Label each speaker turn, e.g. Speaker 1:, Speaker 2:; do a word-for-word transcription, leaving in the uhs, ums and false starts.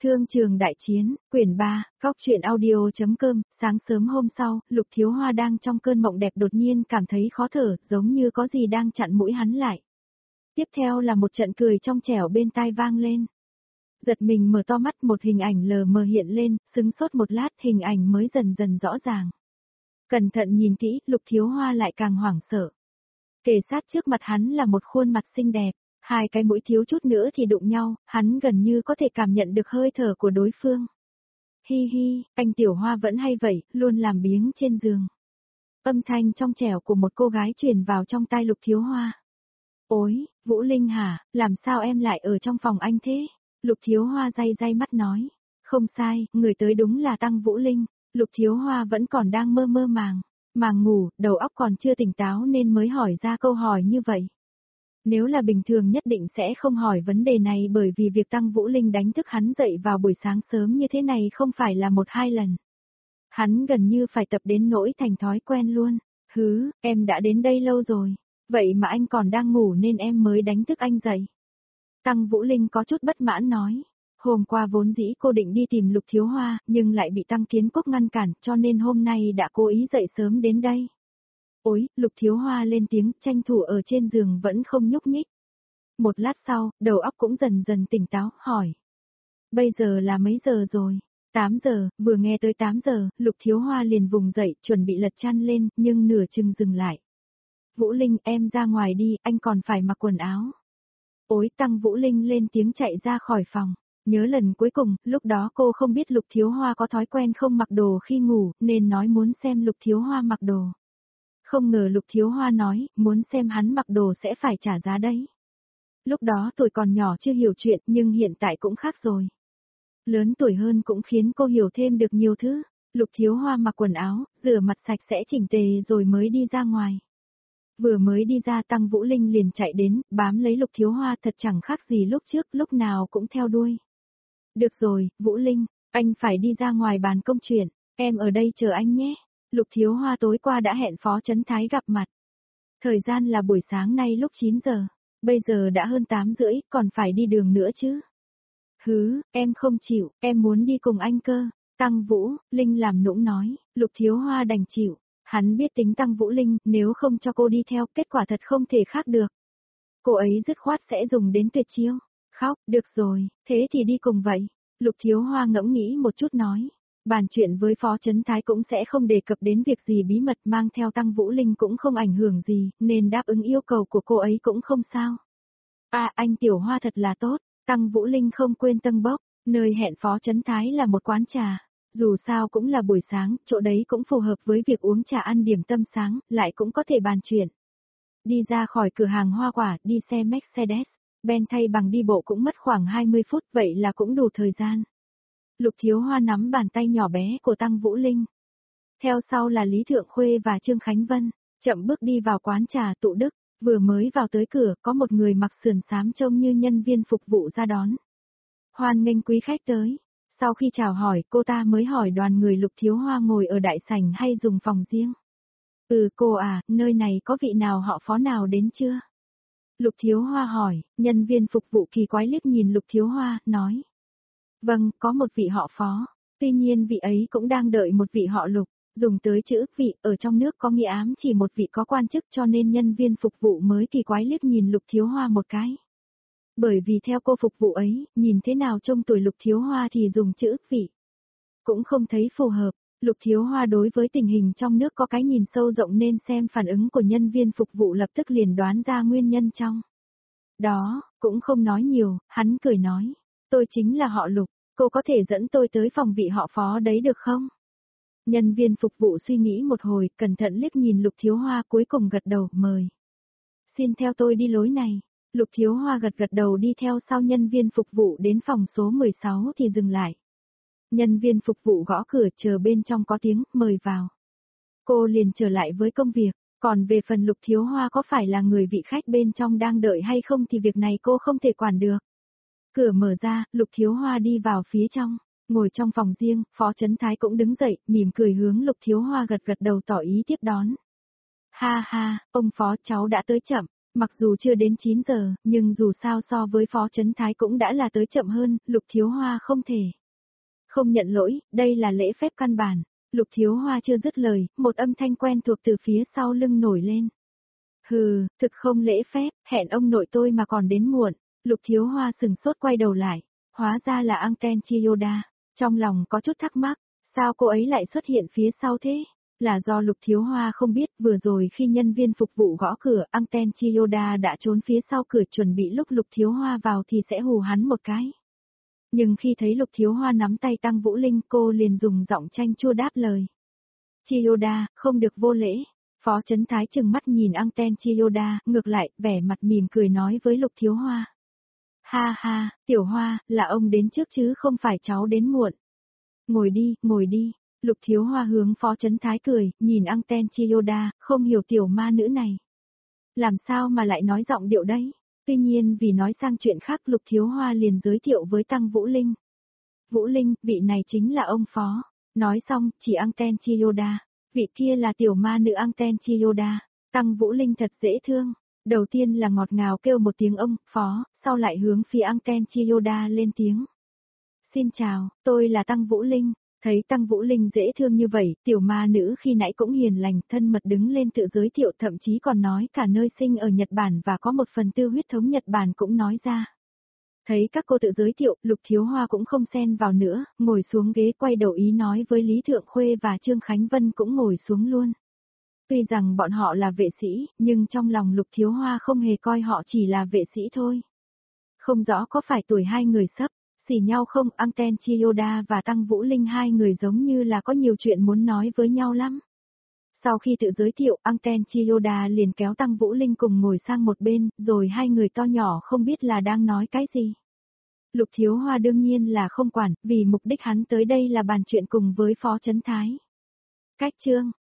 Speaker 1: Thương trường đại chiến, quyển ba, góc truyện audio.com, sáng sớm hôm sau, Lục Thiếu Hoa đang trong cơn mộng đẹp đột nhiên cảm thấy khó thở, giống như có gì đang chặn mũi hắn lại. Tiếp theo là một trận cười trong trẻo bên tai vang lên. Giật mình mở to mắt, một hình ảnh lờ mờ hiện lên, sững sốt một lát hình ảnh mới dần dần rõ ràng. Cẩn thận nhìn kỹ, Lục Thiếu Hoa lại càng hoảng sợ. Kề sát trước mặt hắn là một khuôn mặt xinh đẹp. Hai cái mũi thiếu chút nữa thì đụng nhau, hắn gần như có thể cảm nhận được hơi thở của đối phương. Hi hi, anh Tiểu Hoa vẫn hay vậy, luôn làm biếng trên giường. Âm thanh trong trẻo của một cô gái truyền vào trong tai Lục Thiếu Hoa. Ôi, Vũ Linh hả, làm sao em lại ở trong phòng anh thế? Lục Thiếu Hoa day day mắt nói. Không sai, người tới đúng là Tăng Vũ Linh. Lục Thiếu Hoa vẫn còn đang mơ mơ màng, màng ngủ, đầu óc còn chưa tỉnh táo nên mới hỏi ra câu hỏi như vậy. Nếu là bình thường nhất định sẽ không hỏi vấn đề này bởi vì việc Tăng Vũ Linh đánh thức hắn dậy vào buổi sáng sớm như thế này không phải là một hai lần. Hắn gần như phải tập đến nỗi thành thói quen luôn. Hứ, em đã đến đây lâu rồi. Vậy mà anh còn đang ngủ nên em mới đánh thức anh dậy. Tăng Vũ Linh có chút bất mãn nói. Hôm qua vốn dĩ cô định đi tìm Lục Thiếu Hoa nhưng lại bị Tăng Kiến Quốc ngăn cản cho nên hôm nay đã cố ý dậy sớm đến đây. Ôi, Lục Thiếu Hoa lên tiếng, tranh thủ ở trên giường vẫn không nhúc nhích. Một lát sau, đầu óc cũng dần dần tỉnh táo, hỏi. Bây giờ là mấy giờ rồi? tám giờ, vừa nghe tới tám giờ, Lục Thiếu Hoa liền vùng dậy, chuẩn bị lật chăn lên, nhưng nửa chừng dừng lại. Vũ Linh, em ra ngoài đi, anh còn phải mặc quần áo. Ôi, Tăng Vũ Linh lên tiếng chạy ra khỏi phòng. Nhớ lần cuối cùng, lúc đó cô không biết Lục Thiếu Hoa có thói quen không mặc đồ khi ngủ, nên nói muốn xem Lục Thiếu Hoa mặc đồ. Không ngờ Lục Thiếu Hoa nói, muốn xem hắn mặc đồ sẽ phải trả giá đấy. Lúc đó tuổi còn nhỏ chưa hiểu chuyện nhưng hiện tại cũng khác rồi. Lớn tuổi hơn cũng khiến cô hiểu thêm được nhiều thứ. Lục Thiếu Hoa mặc quần áo, rửa mặt sạch sẽ chỉnh tề rồi mới đi ra ngoài. Vừa mới đi ra Tăng Vũ Linh liền chạy đến, bám lấy Lục Thiếu Hoa thật chẳng khác gì lúc trước, lúc nào cũng theo đuôi. Được rồi, Vũ Linh, anh phải đi ra ngoài bàn công chuyện, em ở đây chờ anh nhé. Lục Thiếu Hoa tối qua đã hẹn Phó Chấn Thái gặp mặt. Thời gian là buổi sáng nay lúc chín giờ, bây giờ đã hơn tám rưỡi, còn phải đi đường nữa chứ. Hứ, em không chịu, em muốn đi cùng anh cơ. Tăng Vũ, Linh làm nũng nói, Lục Thiếu Hoa đành chịu. Hắn biết tính Tăng Vũ Linh, nếu không cho cô đi theo, kết quả thật không thể khác được. Cô ấy dứt khoát sẽ dùng đến tuyệt chiêu. Khóc, được rồi, thế thì đi cùng vậy. Lục Thiếu Hoa ngẫm nghĩ một chút nói. Bàn chuyện với Phó Chấn Thái cũng sẽ không đề cập đến việc gì bí mật, mang theo Tăng Vũ Linh cũng không ảnh hưởng gì, nên đáp ứng yêu cầu của cô ấy cũng không sao. À, anh Tiểu Hoa thật là tốt. Tăng Vũ Linh không quên Tân Bốc, nơi hẹn Phó Chấn Thái là một quán trà. Dù sao cũng là buổi sáng, chỗ đấy cũng phù hợp với việc uống trà ăn điểm tâm sáng, lại cũng có thể bàn chuyện. Đi ra khỏi cửa hàng hoa quả, đi xe Mercedes, Ben thay bằng đi bộ cũng mất khoảng hai mươi phút, vậy là cũng đủ thời gian. Lục Thiếu Hoa nắm bàn tay nhỏ bé của Tăng Vũ Linh. Theo sau là Lý Thượng Khuê và Trương Khánh Vân, chậm bước đi vào quán trà Tụ Đức, vừa mới vào tới cửa, có một người mặc sườn xám trông như nhân viên phục vụ ra đón. Hoan nghênh quý khách tới. Sau khi chào hỏi, cô ta mới hỏi đoàn người Lục Thiếu Hoa ngồi ở đại sảnh hay dùng phòng riêng. Ừ cô à, nơi này có vị nào họ Phó nào đến chưa? Lục Thiếu Hoa hỏi, nhân viên phục vụ kỳ quái liếc nhìn Lục Thiếu Hoa, nói. Vâng, có một vị họ Phó, tuy nhiên vị ấy cũng đang đợi một vị họ Lục, dùng tới chữ vị ở trong nước có nghĩa ám chỉ một vị có quan chức cho nên nhân viên phục vụ mới kỳ quái liếc nhìn Lục Thiếu Hoa một cái. Bởi vì theo cô phục vụ ấy, nhìn thế nào trông tuổi Lục Thiếu Hoa thì dùng chữ vị. Cũng không thấy phù hợp, Lục Thiếu Hoa đối với tình hình trong nước có cái nhìn sâu rộng nên xem phản ứng của nhân viên phục vụ lập tức liền đoán ra nguyên nhân trong. Đó, cũng không nói nhiều, hắn cười nói, tôi chính là họ Lục, cô có thể dẫn tôi tới phòng vị họ Phó đấy được không? Nhân viên phục vụ suy nghĩ một hồi, cẩn thận liếc nhìn Lục Thiếu Hoa cuối cùng gật đầu, mời. Xin theo tôi đi lối này. Lục Thiếu Hoa gật gật đầu đi theo sau nhân viên phục vụ đến phòng số mười sáu thì dừng lại. Nhân viên phục vụ gõ cửa chờ bên trong có tiếng, mời vào. Cô liền trở lại với công việc, còn về phần Lục Thiếu Hoa có phải là người vị khách bên trong đang đợi hay không thì việc này cô không thể quản được. Cửa mở ra, Lục Thiếu Hoa đi vào phía trong, ngồi trong phòng riêng, Phó Chấn Thái cũng đứng dậy, mỉm cười hướng Lục Thiếu Hoa gật gật đầu tỏ ý tiếp đón. Ha ha, ông Phó cháu đã tới chậm. Mặc dù chưa đến chín giờ, nhưng dù sao so với Phó Chấn Thái cũng đã là tới chậm hơn, Lục Thiếu Hoa không thể. Không nhận lỗi, đây là lễ phép căn bản. Lục Thiếu Hoa chưa dứt lời, một âm thanh quen thuộc từ phía sau lưng nổi lên. Hừ, thực không lễ phép, hẹn ông nội tôi mà còn đến muộn. Lục Thiếu Hoa sừng sốt quay đầu lại, hóa ra là Anten Chiyoda. Trong lòng có chút thắc mắc, sao cô ấy lại xuất hiện phía sau thế? Là do Lục Thiếu Hoa không biết vừa rồi khi nhân viên phục vụ gõ cửa, Anten Chiyoda đã trốn phía sau cửa chuẩn bị lúc Lục Thiếu Hoa vào thì sẽ hù hắn một cái. Nhưng khi thấy Lục Thiếu Hoa nắm tay Tăng Vũ Linh, cô liền dùng giọng chanh chua đáp lời. Chiyoda, không được vô lễ. Phó Chấn Thái trừng mắt nhìn Anten Chiyoda, ngược lại, vẻ mặt mỉm cười nói với Lục Thiếu Hoa. Ha ha, Tiểu Hoa, là ông đến trước chứ không phải cháu đến muộn. Ngồi đi, ngồi đi. Lục Thiếu Hoa hướng Phó Chấn Thái cười, nhìn Anten Chiyoda, không hiểu tiểu ma nữ này. Làm sao mà lại nói giọng điệu đấy? Tuy nhiên vì nói sang chuyện khác Lục Thiếu Hoa liền giới thiệu với Tăng Vũ Linh. Vũ Linh, vị này chính là ông Phó. Nói xong, chỉ Anten Chiyoda. Vị kia là tiểu ma nữ Anten Chiyoda. Tăng Vũ Linh thật dễ thương. Đầu tiên là ngọt ngào kêu một tiếng ông, Phó, sau lại hướng phía Anten Chiyoda lên tiếng. Xin chào, tôi là Tăng Vũ Linh. Thấy Tăng Vũ Linh dễ thương như vậy, tiểu ma nữ khi nãy cũng hiền lành, thân mật đứng lên tự giới thiệu, thậm chí còn nói cả nơi sinh ở Nhật Bản và có một phần tư huyết thống Nhật Bản cũng nói ra. Thấy các cô tự giới thiệu, Lục Thiếu Hoa cũng không xen vào nữa, ngồi xuống ghế quay đầu ý nói với Lý Thượng Khuê và Trương Khánh Vân cũng ngồi xuống luôn. Tuy rằng bọn họ là vệ sĩ, nhưng trong lòng Lục Thiếu Hoa không hề coi họ chỉ là vệ sĩ thôi. Không rõ có phải tuổi hai người sắp xỉ nhau không, Anten Chiyoda và Tăng Vũ Linh hai người giống như là có nhiều chuyện muốn nói với nhau lắm. Sau khi tự giới thiệu, Anten Chiyoda liền kéo Tăng Vũ Linh cùng ngồi sang một bên, rồi hai người to nhỏ không biết là đang nói cái gì. Lục Thiếu Hoa đương nhiên là không quản, vì mục đích hắn tới đây là bàn chuyện cùng với Phó Chấn Thái. Cách chương